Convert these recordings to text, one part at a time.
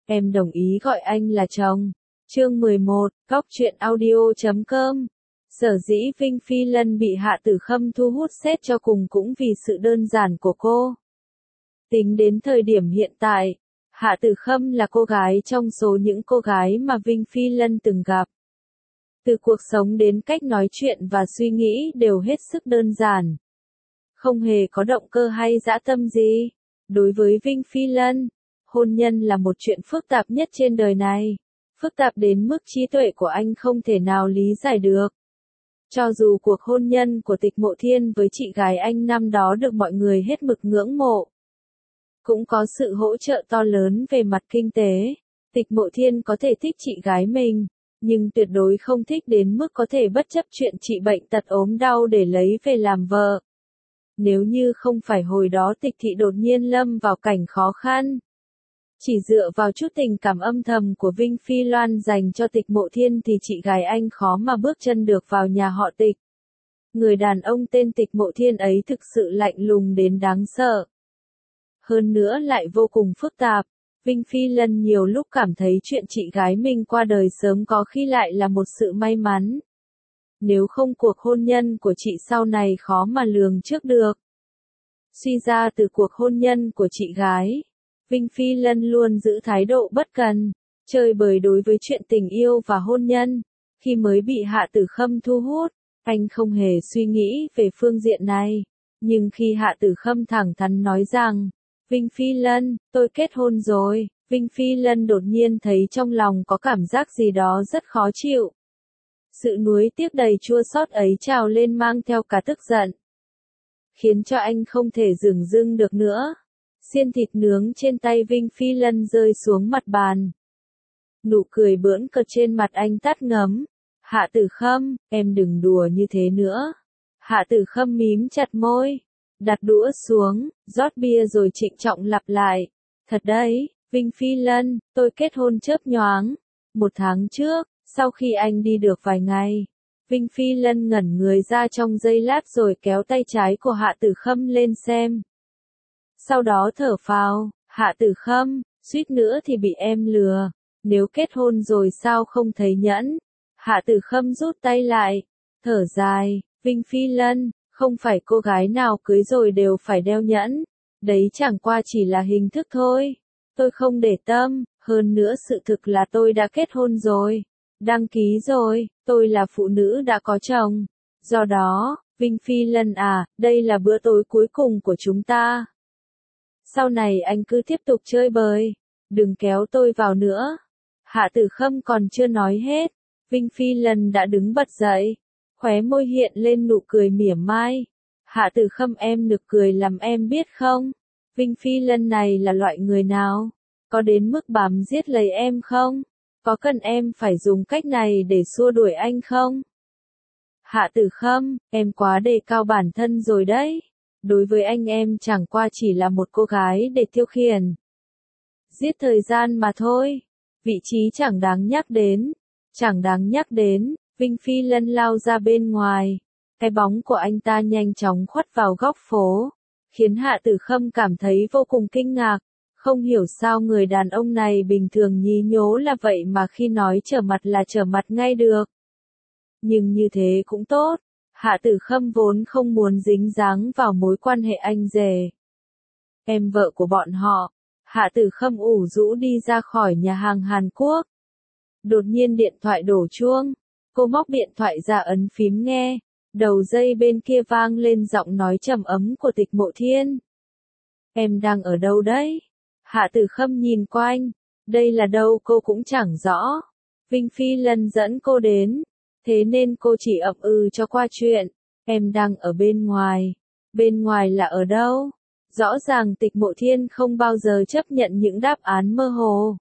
Em đồng ý gọi anh là chồng. Chương 11, Góc truyện audio.com. Sở dĩ Vinh Phi Lân bị Hạ Tử Khâm thu hút xét cho cùng cũng vì sự đơn giản của cô. Tính đến thời điểm hiện tại, Hạ Tử Khâm là cô gái trong số những cô gái mà Vinh Phi Lân từng gặp. Từ cuộc sống đến cách nói chuyện và suy nghĩ đều hết sức đơn giản. Không hề có động cơ hay dã tâm gì. Đối với Vinh Phi Lân, hôn nhân là một chuyện phức tạp nhất trên đời này. Phức tạp đến mức trí tuệ của anh không thể nào lý giải được. Cho dù cuộc hôn nhân của Tịch Mộ Thiên với chị gái anh năm đó được mọi người hết mực ngưỡng mộ, cũng có sự hỗ trợ to lớn về mặt kinh tế. Tịch Mộ Thiên có thể thích chị gái mình, nhưng tuyệt đối không thích đến mức có thể bất chấp chuyện chị bệnh tật ốm đau để lấy về làm vợ. Nếu như không phải hồi đó Tịch thị đột nhiên lâm vào cảnh khó khăn, chỉ dựa vào chút tình cảm âm thầm của Vinh Phi Loan dành cho Tịch Mộ Thiên thì chị gái anh khó mà bước chân được vào nhà họ Tịch. Người đàn ông tên Tịch Mộ Thiên ấy thực sự lạnh lùng đến đáng sợ. Hơn nữa lại vô cùng phức tạp. Vinh Phi Lân nhiều lúc cảm thấy chuyện chị gái mình qua đời sớm có khi lại là một sự may mắn. Nếu không cuộc hôn nhân của chị sau này khó mà lường trước được. Suy ra từ cuộc hôn nhân của chị gái, Vinh Phi Lân luôn giữ thái độ bất cần, chơi bời đối với chuyện tình yêu và hôn nhân. Khi mới bị Hạ Tử Khâm thu hút, anh không hề suy nghĩ về phương diện này. Nhưng khi Hạ Tử Khâm thẳng thắn nói rằng, Vinh Phi Lân, tôi kết hôn rồi, Vinh Phi Lân đột nhiên thấy trong lòng có cảm giác gì đó rất khó chịu. Sự nuối tiếc đầy chua xót ấy trào lên mang theo cả tức giận, khiến cho anh không thể dửng dưng được nữa. Xiên thịt nướng trên tay Vinh Phi Lân rơi xuống mặt bàn. Nụ cười bỡn cợt trên mặt anh tắt ngấm. Hạ Tử Khâm, em đừng đùa như thế nữa. Hạ Tử Khâm mím chặt môi, đặt đũa xuống, rót bia rồi trịnh trọng lặp lại. Thật đấy, Vinh Phi Lân, tôi kết hôn chớp nhoáng. 1 tháng trước, sau khi anh đi được vài ngày, Vinh Phi Lân ngẩn người ra trong giây lát rồi kéo tay trái của Hạ Tử Khâm lên xem. Sau đó thở phào, Hạ Tử Khâm, suýt nữa thì bị em lừa. Nếu kết hôn rồi sao không thấy nhẫn? Hạ Tử Khâm rút tay lại, thở dài, Vinh Phi Lân, không phải cô gái nào cưới rồi đều phải đeo nhẫn. Đấy chẳng qua chỉ là hình thức thôi. Tôi không để tâm, hơn nữa sự thực là tôi đã kết hôn rồi. Đăng ký rồi, tôi là phụ nữ đã có chồng. Do đó, Vinh Phi Lân à, đây là bữa tối cuối cùng của chúng ta. Sau này anh cứ tiếp tục chơi bời, đừng kéo tôi vào nữa. Hạ Tử Khâm còn chưa nói hết, Vinh Phi Lân đã đứng bật dậy, khóe môi hiện lên nụ cười mỉa mai. Hạ Tử Khâm em nực cười làm em biết không? Vinh Phi Lân này là loại người nào? Có đến mức bám giết lấy em không? Có cần em phải dùng cách này để xua đuổi anh không? Hạ Tử Khâm, em quá đề cao bản thân rồi đấy. Đối với anh em chẳng qua chỉ là một cô gái để tiêu khiển. Giết thời gian mà thôi. Vị trí chẳng đáng nhắc đến. Chẳng đáng nhắc đến, Vinh Phi Lân lao ra bên ngoài. Cái bóng của anh ta nhanh chóng khuất vào góc phố, khiến Hạ Tử Khâm cảm thấy vô cùng kinh ngạc. Không hiểu sao người đàn ông này bình thường nhí nhố là vậy mà khi nói trở mặt là trở mặt ngay được. Nhưng như thế cũng tốt. Hạ Tử Khâm vốn không muốn dính dáng vào mối quan hệ anh rể em vợ của bọn họ. Hạ Tử Khâm ủ rũ đi ra khỏi nhà hàng Hàn Quốc. Đột nhiên điện thoại đổ chuông. Cô móc điện thoại ra ấn phím nghe. Đầu dây bên kia vang lên giọng nói trầm ấm của Tịch Mộ Thiên. Em đang ở đâu đấy? Hạ Tử Khâm nhìn quanh. Đây là đâu cô cũng chẳng rõ. Vinh Phi Lân dẫn cô đến. Thế nên cô chỉ ậm ừ cho qua chuyện. Em đang ở bên ngoài. Bên ngoài là ở đâu? Rõ ràng Tịch Mộ Thiên không bao giờ chấp nhận những đáp án mơ hồ.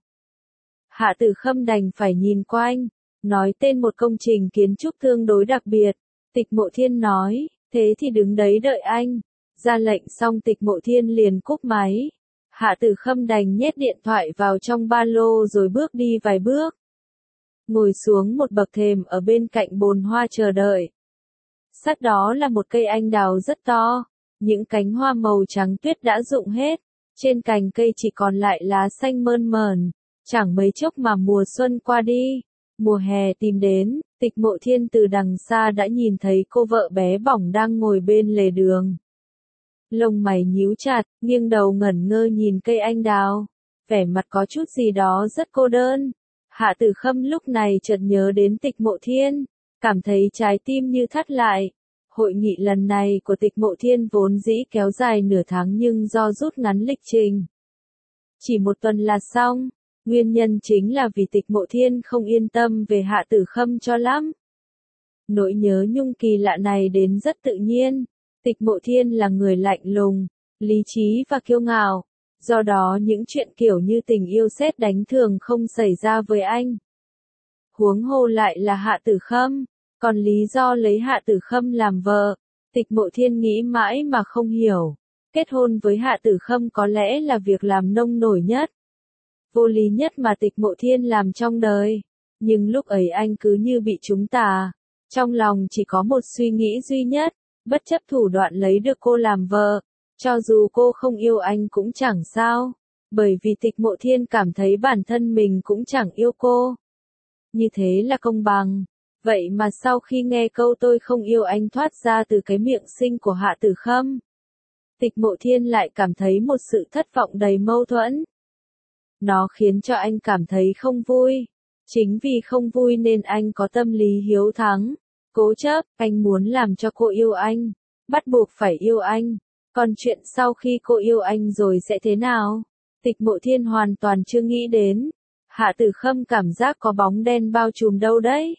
Hạ Tử Khâm đành phải nhìn quanh, nói tên một công trình kiến trúc tương đối đặc biệt. Tịch Mộ Thiên nói, thế thì đứng đấy đợi anh. Ra lệnh xong Tịch Mộ Thiên liền cúp máy. Hạ Tử Khâm đành nhét điện thoại vào trong ba lô rồi bước đi vài bước. Ngồi xuống một bậc thềm ở bên cạnh bồn hoa chờ đợi. Sát đó là một cây anh đào rất to. Những cánh hoa màu trắng tuyết đã rụng hết. Trên cành cây chỉ còn lại lá xanh mơn mởn. Chẳng mấy chốc mà mùa xuân qua đi, mùa hè tìm đến, Tịch Mộ Thiên từ đằng xa đã nhìn thấy cô vợ bé bỏng đang ngồi bên lề đường. Lông mày nhíu chặt, nghiêng đầu ngẩn ngơ nhìn cây anh đào, vẻ mặt có chút gì đó rất cô đơn. Hạ Tử Khâm lúc này chợt nhớ đến Tịch Mộ Thiên, cảm thấy trái tim như thắt lại. Hội nghị lần này của Tịch Mộ Thiên vốn dĩ kéo dài nửa tháng nhưng do rút ngắn lịch trình, chỉ một tuần là xong. Nguyên nhân chính là vì Tịch Mộ Thiên không yên tâm về Hạ Tử Khâm cho lắm. Nỗi nhớ nhung kỳ lạ này đến rất tự nhiên. Tịch Mộ Thiên là người lạnh lùng, lý trí và kiêu ngạo, do đó những chuyện kiểu như tình yêu sét đánh thường không xảy ra với anh. Huống hồ lại là Hạ Tử Khâm, còn lý do lấy Hạ Tử Khâm làm vợ, Tịch Mộ Thiên nghĩ mãi mà không hiểu. Kết hôn với Hạ Tử Khâm có lẽ là việc làm nông nổi nhất, vô lý nhất mà Tịch Mộ Thiên làm trong đời. Nhưng lúc ấy anh cứ như bị trúng tà, trong lòng chỉ có một suy nghĩ duy nhất, bất chấp thủ đoạn lấy được cô làm vợ, cho dù cô không yêu anh cũng chẳng sao, bởi vì Tịch Mộ Thiên cảm thấy bản thân mình cũng chẳng yêu cô. Như thế là công bằng. Vậy mà sau khi nghe câu tôi không yêu anh thoát ra từ cái miệng xinh của Hạ Tử Khâm, Tịch Mộ Thiên lại cảm thấy một sự thất vọng đầy mâu thuẫn. Nó khiến cho anh cảm thấy không vui. Chính vì không vui nên anh có tâm lý hiếu thắng, cố chấp, anh muốn làm cho cô yêu anh, bắt buộc phải yêu anh. Còn chuyện sau khi cô yêu anh rồi sẽ thế nào? Tịch Mộ Thiên hoàn toàn chưa nghĩ đến. Hạ Tử Khâm cảm giác có bóng đen bao trùm đâu đấy.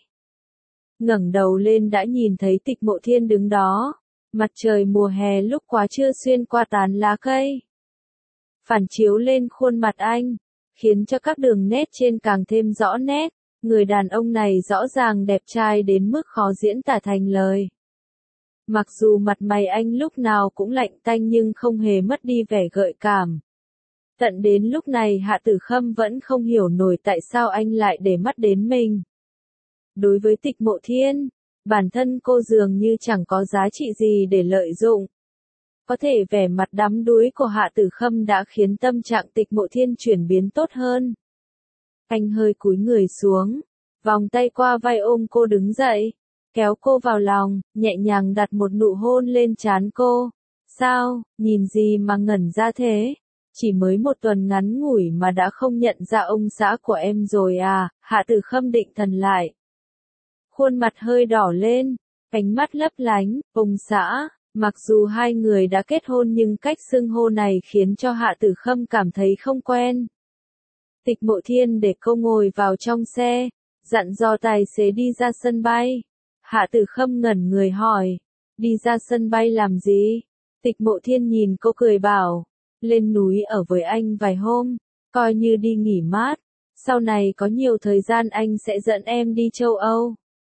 Ngẩng đầu lên đã nhìn thấy Tịch Mộ Thiên đứng đó. Mặt trời mùa hè lúc quá trưa xuyên qua tán lá cây, phản chiếu lên khuôn mặt anh, khiến cho các đường nét trên càng thêm rõ nét. Người đàn ông này rõ ràng đẹp trai đến mức khó diễn tả thành lời. Mặc dù mặt mày anh lúc nào cũng lạnh tanh nhưng không hề mất đi vẻ gợi cảm. Tận đến lúc này Hạ Tử Khâm vẫn không hiểu nổi tại sao anh lại để mắt đến mình. Đối với Tịch Mộ Thiên, bản thân cô dường như chẳng có giá trị gì để lợi dụng. Có thể vẻ mặt đắm đuối của Hạ Tử Khâm đã khiến tâm trạng Tịch Mộ Thiên chuyển biến tốt hơn. Anh hơi cúi người xuống, vòng tay qua vai ôm cô đứng dậy, kéo cô vào lòng, nhẹ nhàng đặt một nụ hôn lên trán cô. Sao, nhìn gì mà ngẩn ra thế? Chỉ mới một tuần ngắn ngủi mà đã không nhận ra ông xã của em rồi à? Hạ Tử Khâm định thần lại. Khuôn mặt hơi đỏ lên, ánh mắt lấp lánh, ông xã. Mặc dù hai người đã kết hôn nhưng cách xưng hô này khiến cho Hạ Tử Khâm cảm thấy không quen. Tịch Mộ Thiên để cô ngồi vào trong xe, dặn dò tài xế đi ra sân bay. Hạ Tử Khâm ngẩn người hỏi, đi ra sân bay làm gì? Tịch Mộ Thiên nhìn cô cười bảo, lên núi ở với anh vài hôm, coi như đi nghỉ mát, sau này có nhiều thời gian anh sẽ dẫn em đi châu Âu.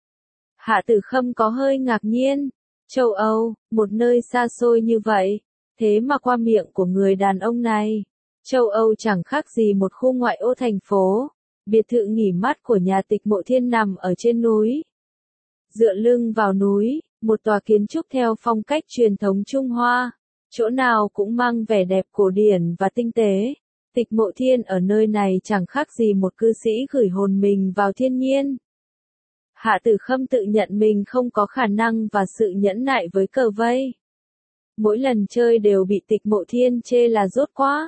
Hạ Tử Khâm có hơi ngạc nhiên, châu Âu, một nơi xa xôi như vậy, thế mà qua miệng của người đàn ông này, châu Âu chẳng khác gì một khu ngoại ô thành phố. Biệt thự nghỉ mát của nhà Tịch Mộ Thiên nằm ở trên núi. Dựa lưng vào núi, một tòa kiến trúc theo phong cách truyền thống Trung Hoa, chỗ nào cũng mang vẻ đẹp cổ điển và tinh tế. Tịch Mộ Thiên ở nơi này chẳng khác gì một cư sĩ gửi hồn mình vào thiên nhiên. Hạ Tử Khâm tự nhận mình không có khả năng và sự nhẫn nại với cờ vây. Mỗi lần chơi đều bị Tịch Mộ Thiên chê là dốt quá.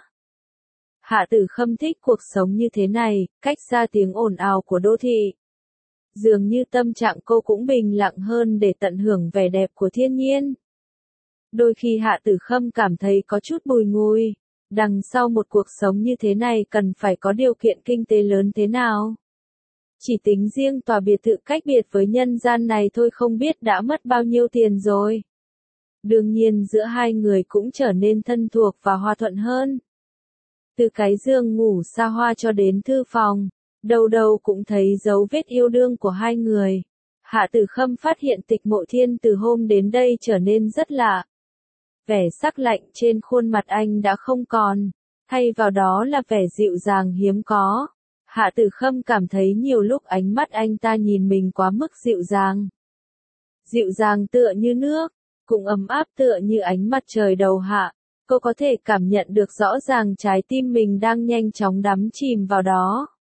Hạ Tử Khâm thích cuộc sống như thế này, cách xa tiếng ồn ào của đô thị. Dường như tâm trạng cô cũng bình lặng hơn để tận hưởng vẻ đẹp của thiên nhiên. Đôi khi Hạ Tử Khâm cảm thấy có chút bùi ngùi, đằng sau một cuộc sống như thế này cần phải có điều kiện kinh tế lớn thế nào. Chỉ tính riêng tòa biệt thự cách biệt với nhân gian này thôi không biết đã mất bao nhiêu tiền rồi. Đương nhiên giữa hai người cũng trở nên thân thuộc và hòa thuận hơn. Từ cái giường ngủ xa hoa cho đến thư phòng, đâu đâu cũng thấy dấu vết yêu đương của hai người. Hạ Tử Khâm phát hiện Tịch Mộ Thiên từ hôm đến đây trở nên rất lạ. Vẻ sắc lạnh trên khuôn mặt anh đã không còn, thay vào đó là vẻ dịu dàng hiếm có. Hạ Tử Khâm cảm thấy nhiều lúc ánh mắt anh ta nhìn mình quá mức dịu dàng. Dịu dàng tựa như nước, cũng ấm áp tựa như ánh mặt trời đầu hạ. Cô có thể cảm nhận được rõ ràng trái tim mình đang nhanh chóng đắm chìm vào đó.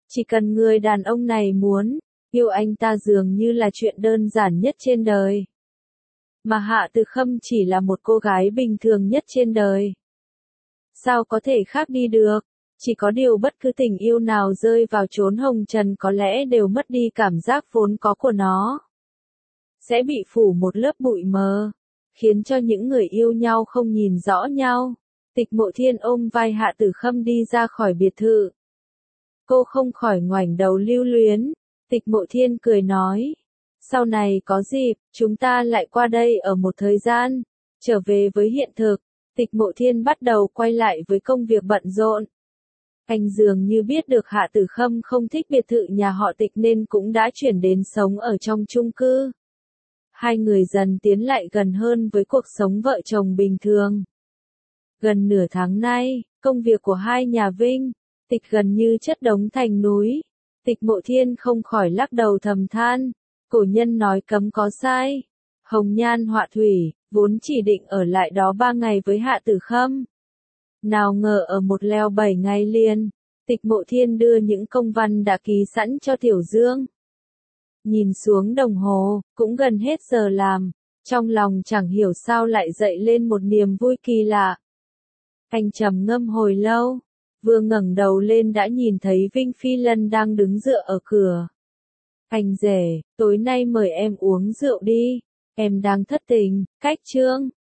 Chỉ cần người đàn ông này muốn, yêu anh ta dường như là chuyện đơn giản nhất trên đời. Mà Hạ Tử Khâm chỉ là một cô gái bình thường nhất trên đời. Sao có thể khác đi được? Chỉ có điều bất cứ tình yêu nào rơi vào chốn hồng trần có lẽ đều mất đi cảm giác vốn có của nó. Sẽ bị phủ một lớp bụi mờ, khiến cho những người yêu nhau không nhìn rõ nhau. Tịch Mộ Thiên ôm vai Hạ Tử Khâm đi ra khỏi biệt thự. Cô không khỏi ngoảnh đầu lưu luyến. Tịch Mộ Thiên cười nói. Sau này có dịp, chúng ta lại qua đây ở một thời gian. Trở về với hiện thực, Tịch Mộ Thiên bắt đầu quay lại với công việc bận rộn. Anh dường như biết được Hạ Tử Khâm không thích biệt thự nhà họ Tịch nên cũng đã chuyển đến sống ở trong chung cư. Hai người dần tiến lại gần hơn với cuộc sống vợ chồng bình thường. Gần nửa tháng nay, công việc của hai nhà Vinh, Tịch gần như chất đống thành núi. Tịch Mộ Thiên không khỏi lắc đầu thầm than. Cổ nhân nói cấm có sai. Hồng nhan họa thủy, vốn chỉ định ở lại đó 3 ngày với Hạ Tử Khâm. Nào ngờ ở một leo 7 ngày liền, Tịch Mộ Thiên đưa những công văn đã ký sẵn cho Tiểu Dương. Nhìn xuống đồng hồ, cũng gần hết giờ làm, trong lòng chẳng hiểu sao lại dậy lên một niềm vui kỳ lạ. Anh trầm ngâm hồi lâu, vừa ngẩng đầu lên đã nhìn thấy Vinh Phi Lân đang đứng dựa ở cửa. Anh rể, tối nay mời em uống rượu đi, em đang thất tình, cách chương.